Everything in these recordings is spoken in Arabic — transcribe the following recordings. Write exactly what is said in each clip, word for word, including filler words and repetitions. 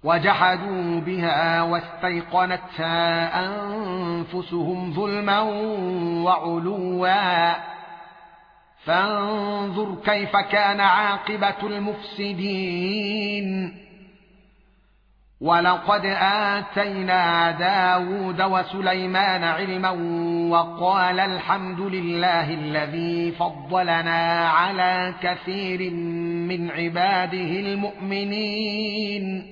وجحدوا بها واستيقنتها أنفسهم ظلما وعلوا فانظر كيف كان عاقبة المفسدين. ولقد آتينا داود وسليمان علما وقال الحمد لله الذي فضلنا على كثير من عباده المؤمنين.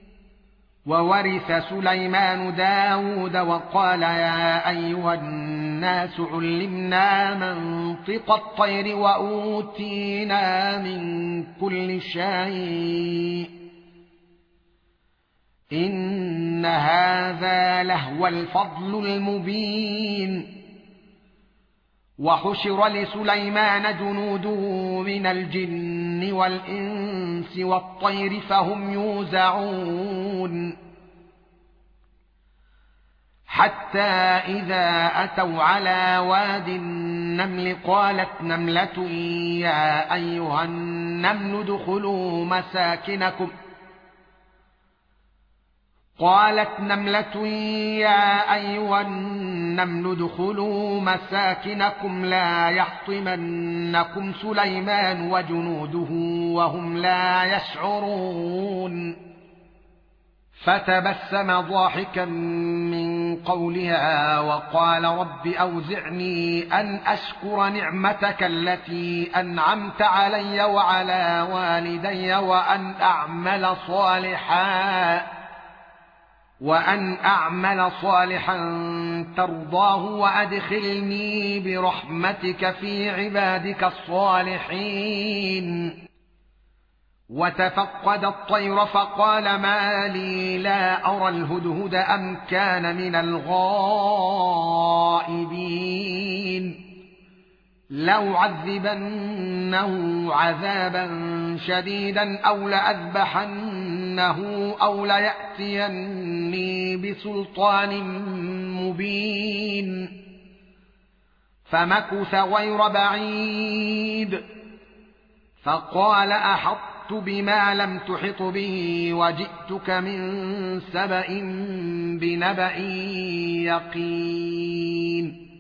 وورث سليمان داود وقال يا أيها الناس علمنا منطق الطير وأوتينا من كل شيء إن هذا لهو الفضل المبين. وحشر لسليمان جنوده من الجن والإنس والطير فهم يوزعون حتى إذا أتوا على واد النمل قالت نملة يا أيها النمل ادخلوا مساكنكم قالت نملة يا أيها النمل ادخلوا مساكنكم لا يحطمنكم سليمان وجنوده وهم لا يشعرون. فتبسم ضاحكا من قولها وقال رب أوزعني أن أشكر نعمتك التي أنعمت علي وعلى والدي وأن أعمل صالحا وأن أعمل صالحا ترضاه وأدخلني برحمتك في عبادك الصالحين. وتفقد الطير فقال ما لي لا أرى الهدهد أم كان من الغائبين لو عذبنه عذابا شديدا أو لأذبحنه أو ليأتيني بسلطان مبين. فمكث غير بعيد فقال أحطت بما لم تحط به وجئتك من سبأ بنبأ يقين.